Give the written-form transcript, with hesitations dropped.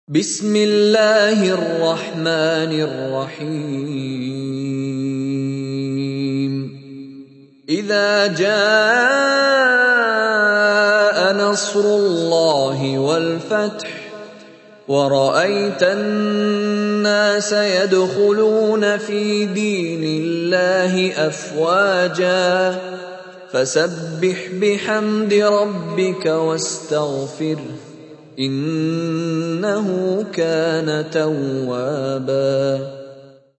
بسم الله الرحمن الرحيم إذا جاء نصر الله والفتح ورأيت الناس يدخلون في دين الله أفواجا فسبح بحمد ربك واستغفره إنه كان توابا